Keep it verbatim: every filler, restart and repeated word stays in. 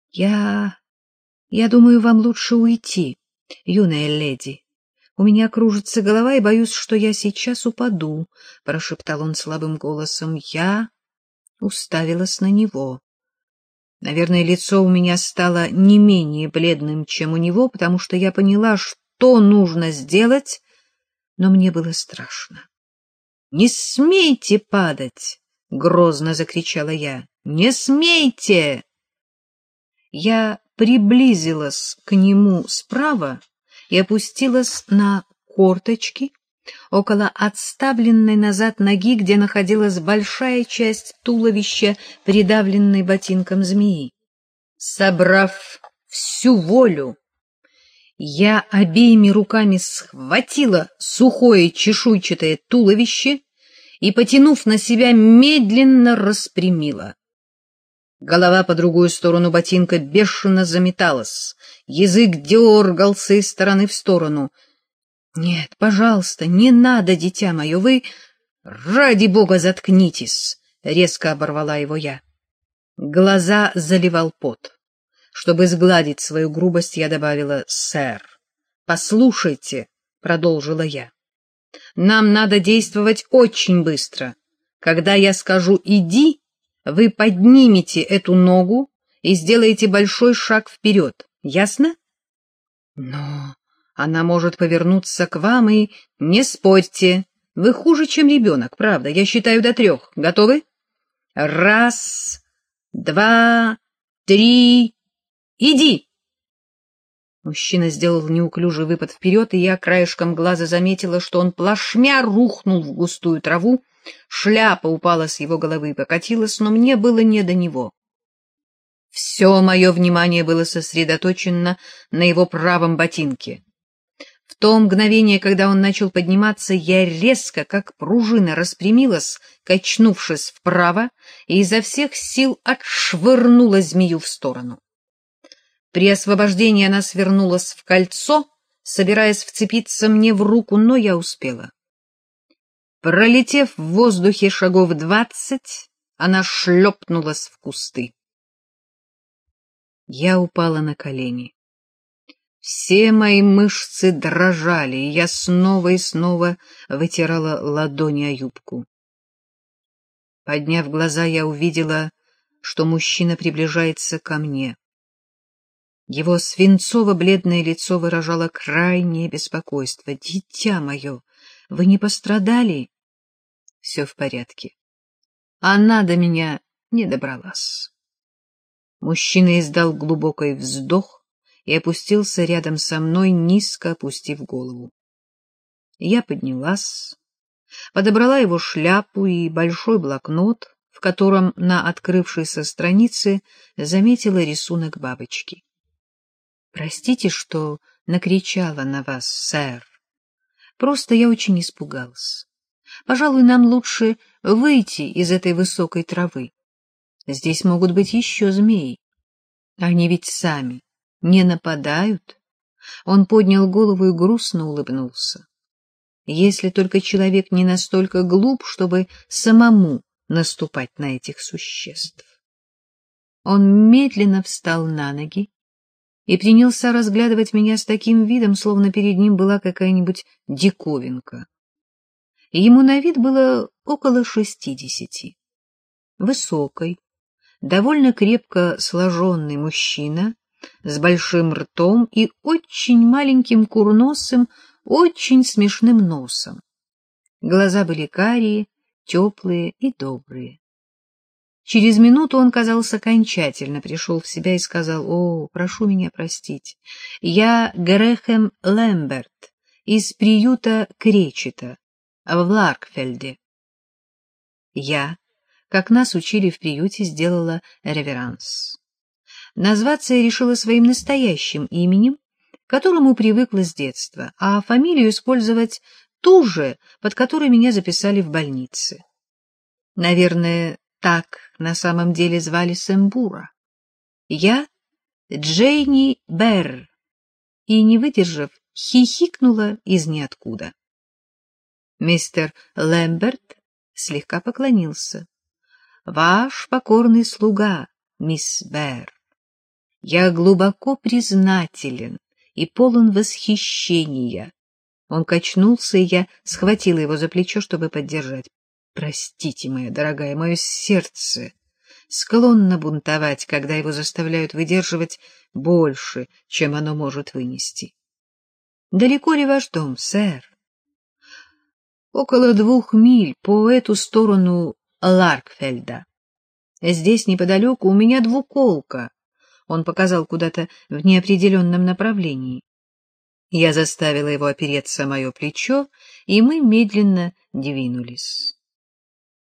Я... я думаю, вам лучше уйти, юная леди. У меня кружится голова, и боюсь, что я сейчас упаду, — прошептал он слабым голосом. Я уставилась на него. Наверное, лицо у меня стало не менее бледным, чем у него, потому что я поняла, что нужно сделать, но мне было страшно. — Не смейте падать! — грозно закричала я. — Не смейте! Я приблизилась к нему справа и опустилась на корточки около отставленной назад ноги, где находилась большая часть туловища, придавленной ботинком змеи. Собрав всю волю, я обеими руками схватила сухое чешуйчатое туловище и, потянув на себя, медленно распрямила. Голова по другую сторону ботинка бешено заметалась, язык дергался из стороны в сторону. — Нет, пожалуйста, не надо, дитя мое, вы... — Ради бога, заткнитесь! — резко оборвала его я. Глаза заливал пот. Чтобы сгладить свою грубость, я добавила: — Сэр, послушайте, — продолжила я, — нам надо действовать очень быстро. Когда я скажу «иди», вы поднимете эту ногу и сделаете большой шаг вперед. Ясно? Но она может повернуться к вам и... Не спорьте. Вы хуже, чем ребенок, правда. Я считаю до трех. Готовы? Раз, два, три... Иди! Мужчина сделал неуклюжий выпад вперед, и я краешком глаза заметила, что он плашмя рухнул в густую траву. Шляпа упала с его головы и покатилась, но мне было не до него. Все мое внимание было сосредоточено на его правом ботинке. В то мгновение, когда он начал подниматься, я резко, как пружина, распрямилась, качнувшись вправо, и изо всех сил отшвырнула змею в сторону. При освобождении она свернулась в кольцо, собираясь вцепиться мне в руку, но я успела. Пролетев в воздухе шагов двадцать, она шлепнулась в кусты. Я упала на колени. Все мои мышцы дрожали, и я снова и снова вытирала ладони о юбку. Подняв глаза, я увидела, что мужчина приближается ко мне. Его свинцово-бледное лицо выражало крайнее беспокойство. — Дитя мое, вы не пострадали? — Все в порядке. Она до меня не добралась. Мужчина издал глубокий вздох и опустился рядом со мной, низко опустив голову. Я поднялась, подобрала его шляпу и большой блокнот, в котором на открывшейся странице заметила рисунок бабочки. — Простите, что накричала на вас, сэр. Просто я очень испугалась. Пожалуй, нам лучше выйти из этой высокой травы. Здесь могут быть еще змеи. Они ведь сами не нападают. Он поднял голову и грустно улыбнулся. Если только человек не настолько глуп, чтобы самому наступать на этих существ. Он медленно встал на ноги и принялся разглядывать меня с таким видом, словно перед ним была какая-нибудь диковинка. Ему на вид было около шестидесяти. Высокий, довольно крепко сложенный мужчина с большим ртом и очень маленьким курносым, очень смешным носом. Глаза были карие, теплые и добрые. Через минуту он, казалось, окончательно пришел в себя и сказал: — О, прошу меня простить, я Грэхэм Лэмберт из приюта Кречета в Ларкфельде. Я, как нас учили в приюте, сделала реверанс. Назваться я решила своим настоящим именем, к которому привыкла с детства, а фамилию использовать ту же, под которой меня записали в больнице. Наверное, так на самом деле звали Сэмбура. Я Джейни Берр, и, не выдержав, хихикнула из ниоткуда. Мистер Лэмберт слегка поклонился. — Ваш покорный слуга, мисс Берр. Я глубоко признателен и полон восхищения. Он качнулся, и я схватила его за плечо, чтобы поддержать. Простите, моя дорогая, мое сердце склонно бунтовать, когда его заставляют выдерживать больше, чем оно может вынести. Далеко ли ваш дом, сэр? Около двух миль по эту сторону Ларкфельда. Здесь неподалеку у меня двуколка. Он показал куда-то в неопределенном направлении. Я заставила его опереться о мое плечо, и мы медленно двинулись.